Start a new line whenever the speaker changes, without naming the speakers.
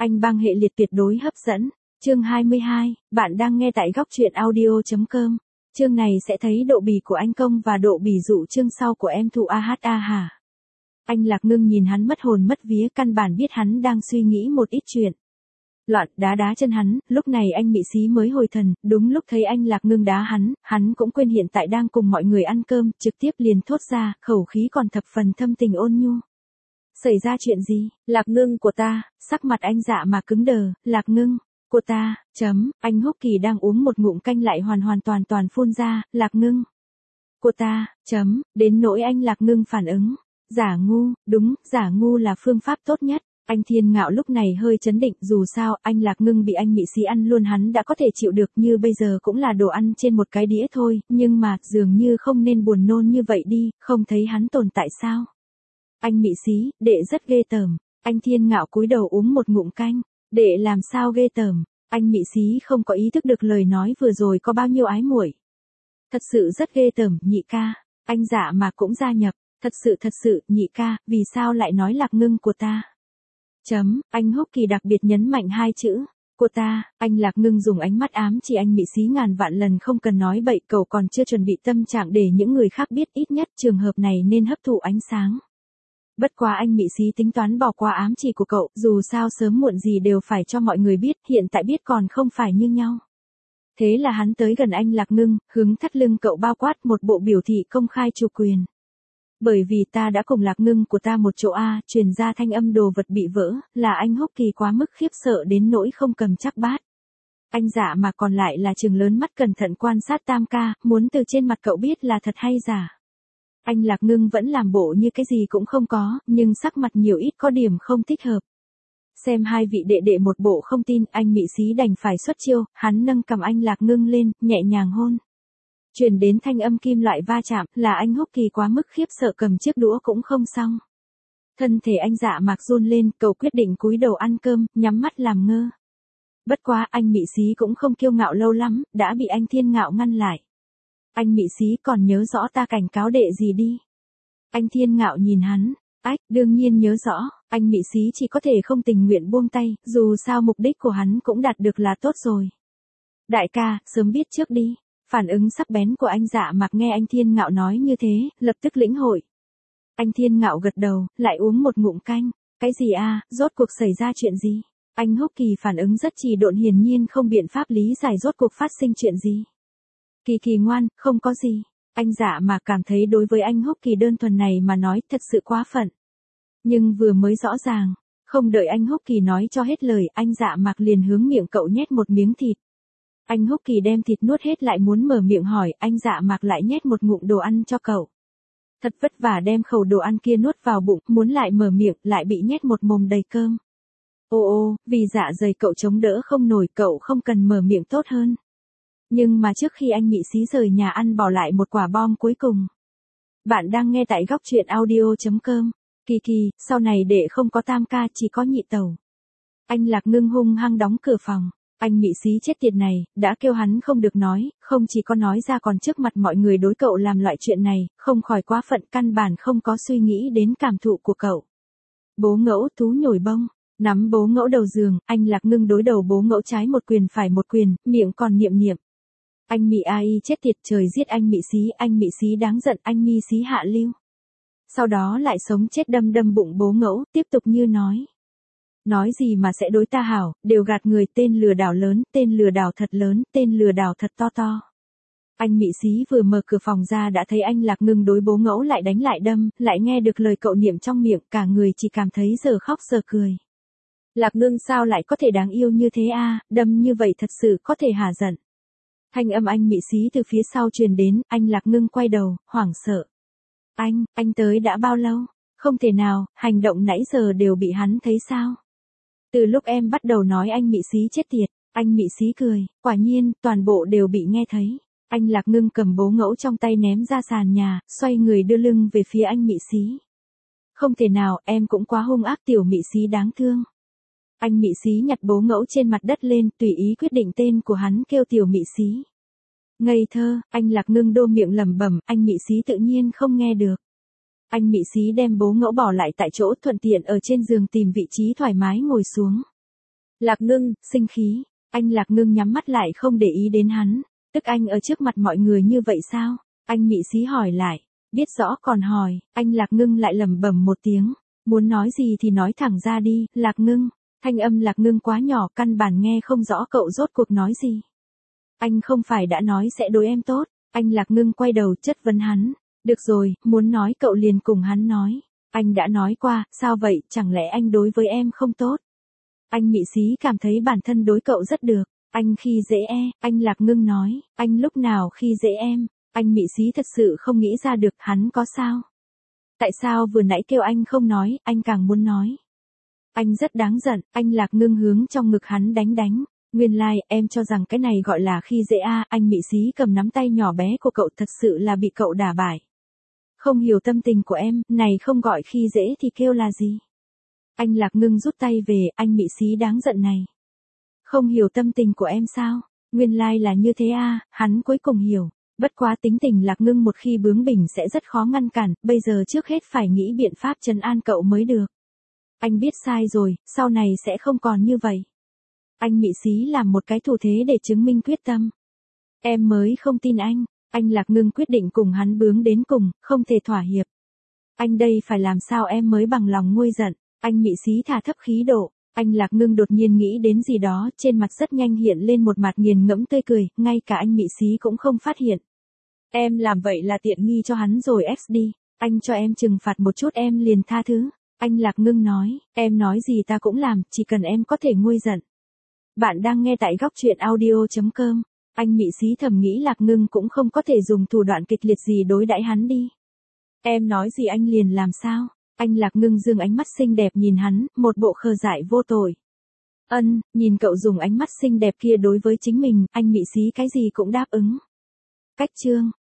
Anh băng hệ liệt tuyệt đối hấp dẫn. Chương 22, bạn đang nghe tại góc truyện audio.com. Chương này sẽ thấy độ bỉ của anh Công và độ bỉ dụ chương sau của em Thụ AHA hả? Anh Lạc Ngưng nhìn hắn mất hồn mất vía, căn bản biết hắn đang suy nghĩ một ít chuyện. Loạn đá chân hắn, lúc này anh Mị Xí mới hồi thần, đúng lúc thấy anh Lạc Ngưng đá hắn cũng quên hiện tại đang cùng mọi người ăn cơm, trực tiếp liền thốt ra, khẩu khí còn thập phần thâm tình ôn nhu. Xảy ra chuyện gì? Lạc Ngưng của ta, sắc mặt anh Dạ mà cứng đờ, Lạc Ngưng của ta, anh Húc Kỳ đang uống một ngụm canh lại hoàn toàn phun ra, Lạc Ngưng của ta, đến nỗi anh Lạc Ngưng phản ứng. Giả ngu, đúng, giả ngu là phương pháp tốt nhất. Anh Thiên Ngạo lúc này hơi chấn định, dù sao, anh Lạc Ngưng bị anh Mị Xí ăn luôn hắn đã có thể chịu được, như bây giờ cũng là đồ ăn trên một cái đĩa thôi, nhưng mà, dường như không nên buồn nôn như vậy đi, không thấy hắn tồn tại sao? Anh Mị Xí, đệ rất ghê tởm. Anh Thiên Ngạo cúi đầu uống một ngụm canh, đệ làm sao ghê tởm? Anh Mị Xí không có ý thức được lời nói vừa rồi có bao nhiêu ái muội. Thật sự rất ghê tởm, nhị ca. Anh Dạ mà cũng gia nhập. Thật sự, nhị ca, vì sao lại nói Lạc Ngưng của ta? Anh Húc Kỳ đặc biệt nhấn mạnh hai chữ, của ta, anh Lạc Ngưng dùng ánh mắt ám chỉ anh Mị Xí ngàn vạn lần không cần nói bậy, cậu còn chưa chuẩn bị tâm trạng để những người khác biết, ít nhất trường hợp này nên hấp thụ ánh sáng. Bất quá anh Mị Xí tính toán bỏ qua ám chỉ của cậu, dù sao sớm muộn gì đều phải cho mọi người biết, hiện tại biết còn không phải như nhau. Thế là hắn tới gần anh Lạc Ngưng, hướng thắt lưng cậu bao quát một bộ biểu thị công khai chủ quyền. Bởi vì ta đã cùng Lạc Ngưng của ta một chỗ truyền ra thanh âm đồ vật bị vỡ, là anh Húc Kỳ quá mức khiếp sợ đến nỗi không cầm chắc bát. Anh Dạ mà còn lại là trừng lớn mắt cẩn thận quan sát Tam ca, muốn từ trên mặt cậu biết là thật hay giả. Anh Lạc Ngưng vẫn làm bộ như cái gì cũng không có, nhưng sắc mặt nhiều ít có điểm không thích hợp. Xem hai vị đệ đệ một bộ không tin, anh Mị Xí đành phải xuất chiêu, hắn nâng cầm anh Lạc Ngưng lên, nhẹ nhàng hôn. Truyền đến thanh âm kim loại va chạm, là anh Húc Kỳ quá mức khiếp sợ cầm chiếc đũa cũng không xong. Thân thể anh Dạ Mạc run lên, cậu quyết định cúi đầu ăn cơm, nhắm mắt làm ngơ. Bất quá anh Mị Xí cũng không kiêu ngạo lâu lắm, đã bị anh Thiên Ngạo ngăn lại. Anh Mị Xí còn nhớ rõ ta cảnh cáo đệ gì đi? Anh Thiên Ngạo nhìn hắn, đương nhiên nhớ rõ, anh Mị Xí chỉ có thể không tình nguyện buông tay, dù sao mục đích của hắn cũng đạt được là tốt rồi. Đại ca, sớm biết trước đi. Phản ứng sắc bén của anh Dạ Mạc nghe anh Thiên Ngạo nói như thế, lập tức lĩnh hội. Anh Thiên Ngạo gật đầu, lại uống một ngụm canh. Cái gì rốt cuộc xảy ra chuyện gì? Anh Húc Kỳ phản ứng rất trì độn, hiển nhiên không biện pháp lý giải rốt cuộc phát sinh chuyện gì. Kỳ ngoan, không có gì. Anh Dạ Mạc cảm thấy đối với anh Húc Kỳ đơn thuần này mà nói thật sự quá phận. Nhưng vừa mới rõ ràng, không đợi anh Húc Kỳ nói cho hết lời, anh Dạ Mạc liền hướng miệng cậu nhét một miếng thịt. Anh Húc Kỳ đem thịt nuốt hết lại muốn mở miệng hỏi, anh Dạ Mạc lại nhét một ngụm đồ ăn cho cậu. Thật vất vả đem khẩu đồ ăn kia nuốt vào bụng, muốn lại mở miệng, lại bị nhét một mồm đầy cơm. Ô, vì dạ dày cậu chống đỡ không nổi, cậu không cần mở miệng tốt hơn. Nhưng mà trước khi anh Mị Xí rời nhà ăn bỏ lại một quả bom cuối cùng. Bạn đang nghe tại góc truyện audio.com. Kỳ, sau này để không có Tam ca, chỉ có nhị tẩu. Anh Lạc Ngưng hung hăng đóng cửa phòng. Anh Mị Xí chết tiệt này, đã kêu hắn không được nói, không chỉ có nói ra còn trước mặt mọi người đối cậu làm loại chuyện này, không khỏi quá phận, căn bản không có suy nghĩ đến cảm thụ của cậu. Bố Ngẫu thú nhồi bông, nắm Bố Ngẫu đầu giường, anh Lạc Ngưng đối đầu Bố Ngẫu trái một quyền phải một quyền, miệng còn niệm. Anh Mị ai chết tiệt, trời giết anh Mị Xí đáng giận, anh Mị Xí hạ lưu. Sau đó lại sống chết đâm bụng Bố Ngẫu, tiếp tục như nói. Nói gì mà sẽ đối ta hảo, đều gạt người, tên lừa đảo lớn, tên lừa đảo thật lớn, tên lừa đảo thật to. Anh Mị Xí vừa mở cửa phòng ra đã thấy anh Lạc Ngưng đối Bố Ngẫu lại đánh lại đâm, lại nghe được lời cậu niệm trong miệng, cả người chỉ cảm thấy giờ khóc giờ cười. Lạc Ngưng sao lại có thể đáng yêu như thế đâm như vậy thật sự có thể hả giận. Thanh âm anh Mị Xí từ phía sau truyền đến, anh Lạc Ngưng quay đầu, hoảng sợ. Anh tới đã bao lâu? Không thể nào, hành động nãy giờ đều bị hắn thấy sao? Từ lúc em bắt đầu nói anh Mị Xí chết tiệt, anh Mị Xí cười, quả nhiên, toàn bộ đều bị nghe thấy. Anh Lạc Ngưng cầm Bố Ngẫu trong tay ném ra sàn nhà, xoay người đưa lưng về phía anh Mị Xí. Không thể nào, em cũng quá hung ác, tiểu Mị Xí đáng thương. Anh Mị Xí nhặt Bố Ngẫu trên mặt đất lên, tùy ý quyết định tên của hắn, kêu tiểu Mị Xí. Ngây thơ, anh Lạc Ngưng đô miệng lẩm bẩm, anh Mị Xí tự nhiên không nghe được. Anh Mị Xí đem Bố Ngẫu bỏ lại tại chỗ, thuận tiện ở trên giường tìm vị trí thoải mái ngồi xuống.
Lạc Ngưng,
sinh khí. Anh Lạc Ngưng nhắm mắt lại không để ý đến hắn. Tức anh ở trước mặt mọi người như vậy sao? Anh mị xí hỏi lại. Biết rõ còn hỏi, anh Lạc Ngưng lại lẩm bẩm một tiếng. Muốn nói gì thì nói thẳng ra đi, Lạc Ngưng. Thanh âm Lạc Ngưng quá nhỏ, căn bản nghe không rõ cậu rốt cuộc nói gì. Anh không phải đã nói sẽ đối em tốt. Anh Lạc Ngưng quay đầu chất vấn hắn. Được rồi, muốn nói cậu liền cùng hắn nói. Anh đã nói qua, sao vậy, chẳng lẽ anh đối với em không tốt? Anh mị xí cảm thấy bản thân đối cậu rất được. Anh khi dễ anh Lạc Ngưng nói, anh lúc nào khi dễ em? Anh mị xí thật sự không nghĩ ra được hắn có sao? Tại sao vừa nãy kêu anh không nói, anh càng muốn nói? Anh rất đáng giận, anh Lạc Ngưng hướng trong ngực hắn đánh. Nguyên lai, em cho rằng cái này gọi là khi dễ anh mị xí cầm nắm tay nhỏ bé của cậu thật sự là bị cậu đả bại. Không hiểu tâm tình của em, này không gọi khi dễ thì kêu là gì? Anh Lạc Ngưng rút tay về, anh mị xí đáng giận này. Không hiểu tâm tình của em sao? Nguyên lai là như thế hắn cuối cùng hiểu. Bất quá tính tình Lạc Ngưng một khi bướng bỉnh sẽ rất khó ngăn cản, bây giờ trước hết phải nghĩ biện pháp trấn an cậu mới được. Anh biết sai rồi, sau này sẽ không còn như vậy. Anh mị xí làm một cái thủ thế để chứng minh quyết tâm. Em mới không tin anh Lạc Ngưng quyết định cùng hắn bướng đến cùng, không thể thỏa hiệp. Anh đây phải làm sao em mới bằng lòng nguôi giận, anh mị xí thả thấp khí độ. Anh Lạc Ngưng đột nhiên nghĩ đến gì đó, trên mặt rất nhanh hiện lên một mặt nghiền ngẫm tươi cười, ngay cả anh mị xí cũng không phát hiện. Em làm vậy là tiện nghi cho hắn rồi XD, anh cho em trừng phạt một chút em liền tha thứ. Anh Lạc Ngưng nói, em nói gì ta cũng làm, chỉ cần em có thể nguôi giận. Bạn đang nghe tại góc truyện audio.com. Anh mị xí thầm nghĩ Lạc Ngưng cũng không có thể dùng thủ đoạn kịch liệt gì đối đãi hắn đi. Em nói gì anh liền làm sao? Anh Lạc Ngưng dương ánh mắt xinh đẹp nhìn hắn, một bộ khờ dại vô tội. Nhìn cậu dùng ánh mắt xinh đẹp kia đối với chính mình, anh mị xí cái gì cũng đáp ứng. Cách chương